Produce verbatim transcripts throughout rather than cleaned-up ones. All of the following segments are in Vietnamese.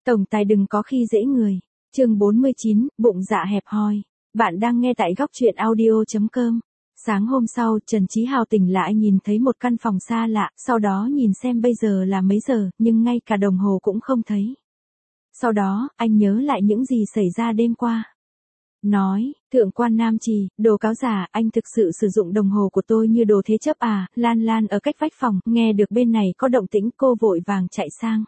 Tổng tài đừng có khi dễ người. Chương bốn mươi chín, bụng dạ hẹp hòi. Bạn đang nghe tại góc truyện audio chấm com. Sáng hôm sau, Trần Chí Hào tỉnh lại nhìn thấy một căn phòng xa lạ, sau đó nhìn xem bây giờ là mấy giờ, nhưng ngay cả đồng hồ cũng không thấy. Sau đó, anh nhớ lại những gì xảy ra đêm qua. Nói, thượng quan Nam Trì, đồ cáo giả, anh thực sự sử dụng đồng hồ của tôi như đồ thế chấp à? Lan Lan ở cách vách phòng, nghe được bên này có động tĩnh, cô vội vàng chạy sang.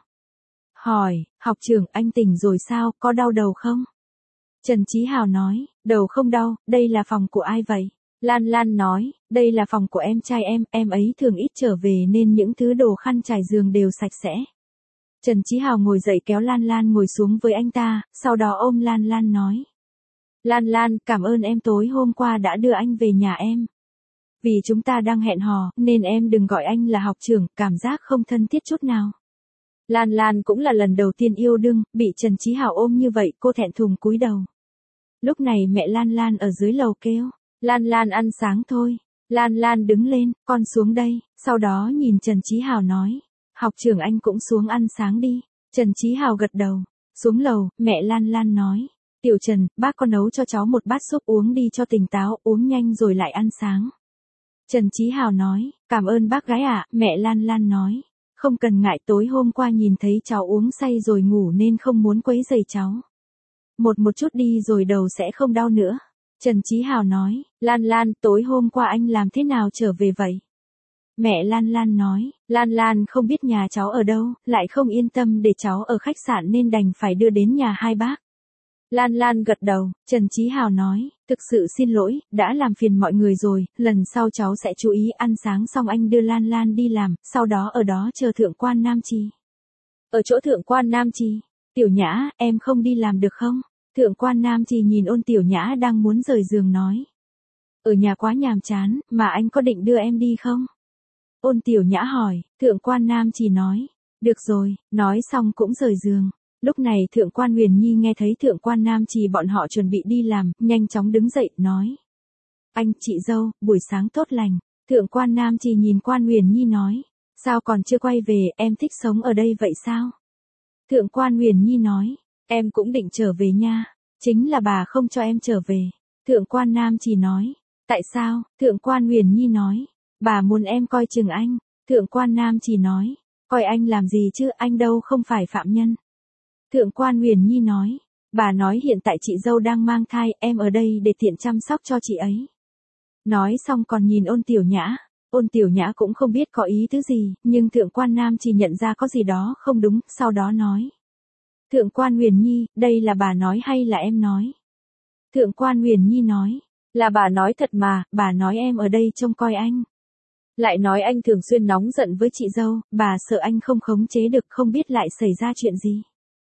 Hỏi, học trưởng, anh tỉnh rồi sao, có đau đầu không? Trần Chí Hào nói, đầu không đau, đây là phòng của ai vậy? Lan Lan nói, đây là phòng của em trai em, em ấy thường ít trở về nên những thứ đồ khăn trải giường đều sạch sẽ. Trần Chí Hào ngồi dậy kéo Lan Lan ngồi xuống với anh ta, sau đó ôm Lan Lan nói. Lan Lan, cảm ơn em tối hôm qua đã đưa anh về nhà em. Vì chúng ta đang hẹn hò, nên em đừng gọi anh là học trưởng, cảm giác không thân thiết chút nào. Lan Lan cũng là lần đầu tiên yêu đương, bị Trần Chí Hào ôm như vậy, cô thẹn thùng cúi đầu. Lúc này mẹ Lan Lan ở dưới lầu kêu, Lan Lan ăn sáng thôi. Lan Lan đứng lên, con xuống đây, sau đó nhìn Trần Chí Hào nói, học trưởng anh cũng xuống ăn sáng đi. Trần Chí Hào gật đầu, xuống lầu, mẹ Lan Lan nói, Tiểu Trần, bác có nấu cho cháu một bát súp uống đi cho tỉnh táo, uống nhanh rồi lại ăn sáng. Trần Chí Hào nói, cảm ơn bác gái ạ, mẹ Lan Lan nói. Không cần ngại, tối hôm qua nhìn thấy cháu uống say rồi ngủ nên không muốn quấy rầy cháu. Một một chút đi rồi đầu sẽ không đau nữa. Trần Chí Hào nói, Lan Lan, tối hôm qua anh làm thế nào trở về vậy? Mẹ Lan Lan nói, Lan Lan không biết nhà cháu ở đâu, lại không yên tâm để cháu ở khách sạn nên đành phải đưa đến nhà hai bác. Lan Lan gật đầu, Trần Chí Hào nói, thực sự xin lỗi, đã làm phiền mọi người rồi, lần sau cháu sẽ chú ý. Ăn sáng xong anh đưa Lan Lan đi làm, sau đó ở đó chờ thượng quan Nam Trì. Ở chỗ thượng quan Nam Trì, Tiểu Nhã, em không đi làm được không? Thượng quan Nam Trì nhìn Ôn Tiểu Nhã đang muốn rời giường nói. Ở nhà quá nhàm chán, mà anh có định đưa em đi không? Ôn Tiểu Nhã hỏi, thượng quan Nam Trì nói, được rồi, nói xong cũng rời giường. Lúc này thượng quan Huyền Nhi nghe thấy thượng quan Nam Trì bọn họ chuẩn bị đi làm, nhanh chóng đứng dậy, nói. Anh, chị dâu, buổi sáng tốt lành. Thượng quan Nam Trì nhìn quan Huyền Nhi nói. Sao còn chưa quay về, em thích sống ở đây vậy sao? Thượng quan Huyền Nhi nói. Em cũng định trở về nha. Chính là bà không cho em trở về. Thượng quan Nam Trì nói. Tại sao? Thượng quan Huyền Nhi nói. Bà muốn em coi chừng anh. Thượng quan Nam Trì nói. Coi anh làm gì chứ, anh đâu không phải phạm nhân. Thượng quan Huyền Nhi nói, bà nói hiện tại chị dâu đang mang thai, em ở đây để tiện chăm sóc cho chị ấy. Nói xong còn nhìn Ôn Tiểu Nhã, Ôn Tiểu Nhã cũng không biết có ý tứ gì, nhưng thượng quan Nam chỉ nhận ra có gì đó không đúng, sau đó nói. Thượng quan Huyền Nhi, đây là bà nói hay là em nói? Thượng quan Huyền Nhi nói, là bà nói thật mà, bà nói em ở đây trông coi anh. Lại nói anh thường xuyên nóng giận với chị dâu, bà sợ anh không khống chế được, không biết lại xảy ra chuyện gì.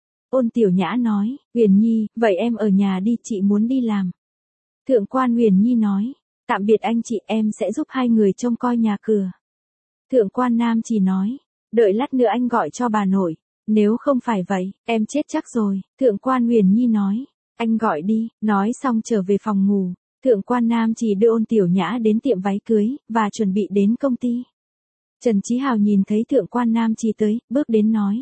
Ôn Tiểu Nhã nói, Huyền Nhi, vậy em ở nhà đi, chị muốn đi làm. Thượng quan Huyền Nhi nói, tạm biệt anh chị, em sẽ giúp hai người trông coi nhà cửa. Thượng quan Nam chỉ nói, đợi lát nữa anh gọi cho bà nội, nếu không phải vậy, em chết chắc rồi. Thượng quan Huyền Nhi nói, anh gọi đi, nói xong trở về phòng ngủ. Thượng quan Nam chỉ đưa Ôn Tiểu Nhã đến tiệm váy cưới, và chuẩn bị đến công ty. Trần Chí Hào nhìn thấy thượng quan Nam chỉ tới, bước đến nói.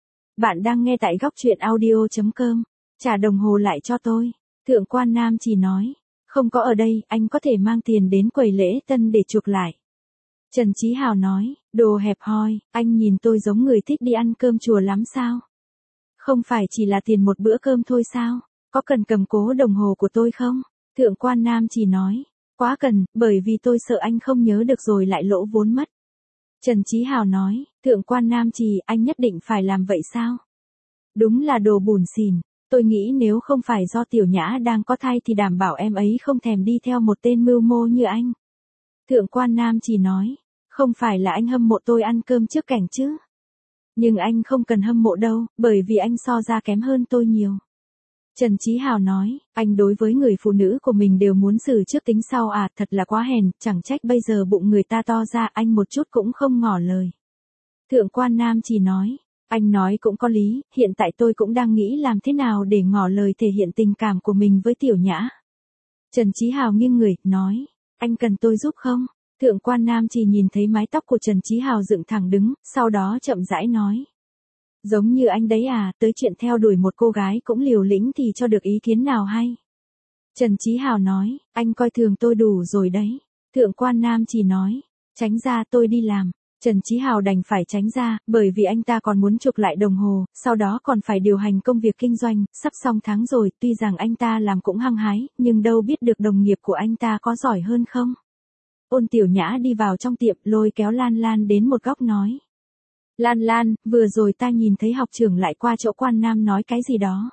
Bạn đang nghe tại góc truyện audio chấm com, trả đồng hồ lại cho tôi. Thượng quan Nam chỉ nói, không có ở đây, anh có thể mang tiền đến quầy lễ tân để chuộc lại. Trần Chí Hào nói, đồ hẹp hòi, anh nhìn tôi giống người thích đi ăn cơm chùa lắm sao? Không phải chỉ là tiền một bữa cơm thôi sao? Có cần cầm cố đồng hồ của tôi không? Thượng quan Nam chỉ nói, quá cần, bởi vì tôi sợ anh không nhớ được rồi lại lỗ vốn mất. Trần Chí Hào nói, thượng quan Nam Trì, anh nhất định phải làm vậy sao? Đúng là đồ bủn xỉn, tôi nghĩ nếu không phải do Tiểu Nhã đang có thai thì đảm bảo em ấy không thèm đi theo một tên mưu mô như anh. Thượng quan Nam Trì nói, không phải là anh hâm mộ tôi ăn cơm trước cảnh chứ? Nhưng anh không cần hâm mộ đâu, bởi vì anh so ra kém hơn tôi nhiều. Trần Chí Hào nói, anh đối với người phụ nữ của mình đều muốn xử trước tính sau à, thật là quá hèn, chẳng trách bây giờ bụng người ta to ra, anh một chút cũng không ngỏ lời. Thượng quan Nam chỉ nói, anh nói cũng có lý, hiện tại tôi cũng đang nghĩ làm thế nào để ngỏ lời thể hiện tình cảm của mình với Tiểu Nhã. Trần Chí Hào nghiêng người, nói, anh cần tôi giúp không? Thượng quan Nam chỉ nhìn thấy mái tóc của Trần Chí Hào dựng thẳng đứng, sau đó chậm rãi nói. Giống như anh đấy à, tới chuyện theo đuổi một cô gái cũng liều lĩnh thì cho được ý kiến nào hay. Trần Chí Hào nói, anh coi thường tôi đủ rồi đấy. Thượng quan Nam chỉ nói, tránh ra tôi đi làm. Trần Chí Hào đành phải tránh ra, bởi vì anh ta còn muốn chụp lại đồng hồ, sau đó còn phải điều hành công việc kinh doanh, sắp xong tháng rồi, tuy rằng anh ta làm cũng hăng hái, nhưng đâu biết được đồng nghiệp của anh ta có giỏi hơn không. Ôn Tiểu Nhã đi vào trong tiệm, lôi kéo Lan Lan đến một góc nói. Lan Lan, vừa rồi ta nhìn thấy học trưởng lại qua chỗ quan Nam nói cái gì đó.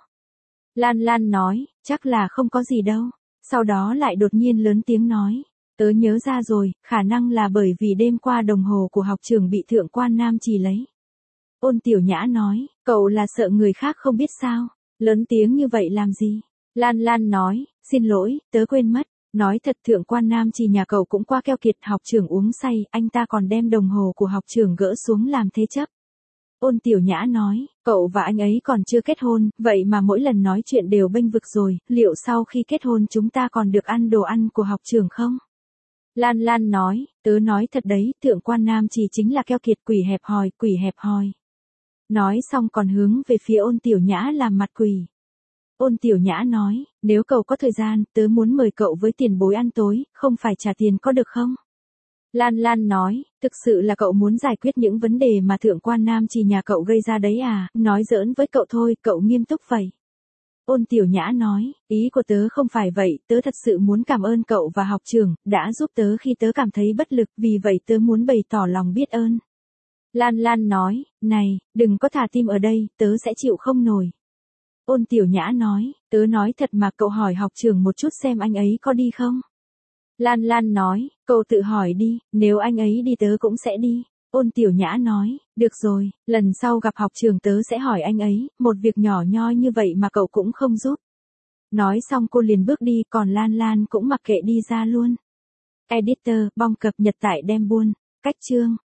Lan Lan nói, chắc là không có gì đâu. Sau đó lại đột nhiên lớn tiếng nói. Tớ nhớ ra rồi, khả năng là bởi vì đêm qua đồng hồ của học trưởng bị thượng quan Nam chỉ lấy. Ôn Tiểu Nhã nói, cậu là sợ người khác không biết sao, lớn tiếng như vậy làm gì? Lan Lan nói, xin lỗi, tớ quên mất, nói thật thượng quan Nam chỉ nhà cậu cũng qua keo kiệt, học trưởng uống say, anh ta còn đem đồng hồ của học trưởng gỡ xuống làm thế chấp. Ôn Tiểu Nhã nói, cậu và anh ấy còn chưa kết hôn, vậy mà mỗi lần nói chuyện đều bênh vực rồi, liệu sau khi kết hôn chúng ta còn được ăn đồ ăn của học trưởng không? Lan Lan nói, tớ nói thật đấy, thượng quan Nam chỉ chính là keo kiệt, quỷ hẹp hòi, quỷ hẹp hòi. Nói xong còn hướng về phía Ôn Tiểu Nhã làm mặt quỷ. Ôn Tiểu Nhã nói, nếu cậu có thời gian, tớ muốn mời cậu với tiền bối ăn tối, không phải trả tiền có được không? Lan Lan nói, thực sự là cậu muốn giải quyết những vấn đề mà thượng quan Nam chỉ nhà cậu gây ra đấy à, nói giỡn với cậu thôi, cậu nghiêm túc vậy. Ôn Tiểu Nhã nói, ý của tớ không phải vậy, tớ thật sự muốn cảm ơn cậu và học trưởng, đã giúp tớ khi tớ cảm thấy bất lực, vì vậy tớ muốn bày tỏ lòng biết ơn. Lan Lan nói, này, đừng có thả tim ở đây, tớ sẽ chịu không nổi. Ôn Tiểu Nhã nói, tớ nói thật mà, cậu hỏi học trưởng một chút xem anh ấy có đi không? Lan Lan nói, cậu tự hỏi đi, nếu anh ấy đi tớ cũng sẽ đi. Ôn Tiểu Nhã nói, được rồi, lần sau gặp học trưởng tớ sẽ hỏi anh ấy, một việc nhỏ nhoi như vậy mà cậu cũng không giúp. Nói xong cô liền bước đi, còn Lan Lan cũng mặc kệ đi ra luôn. Editor, bong cập nhật tại Đem Buôn, cách chương.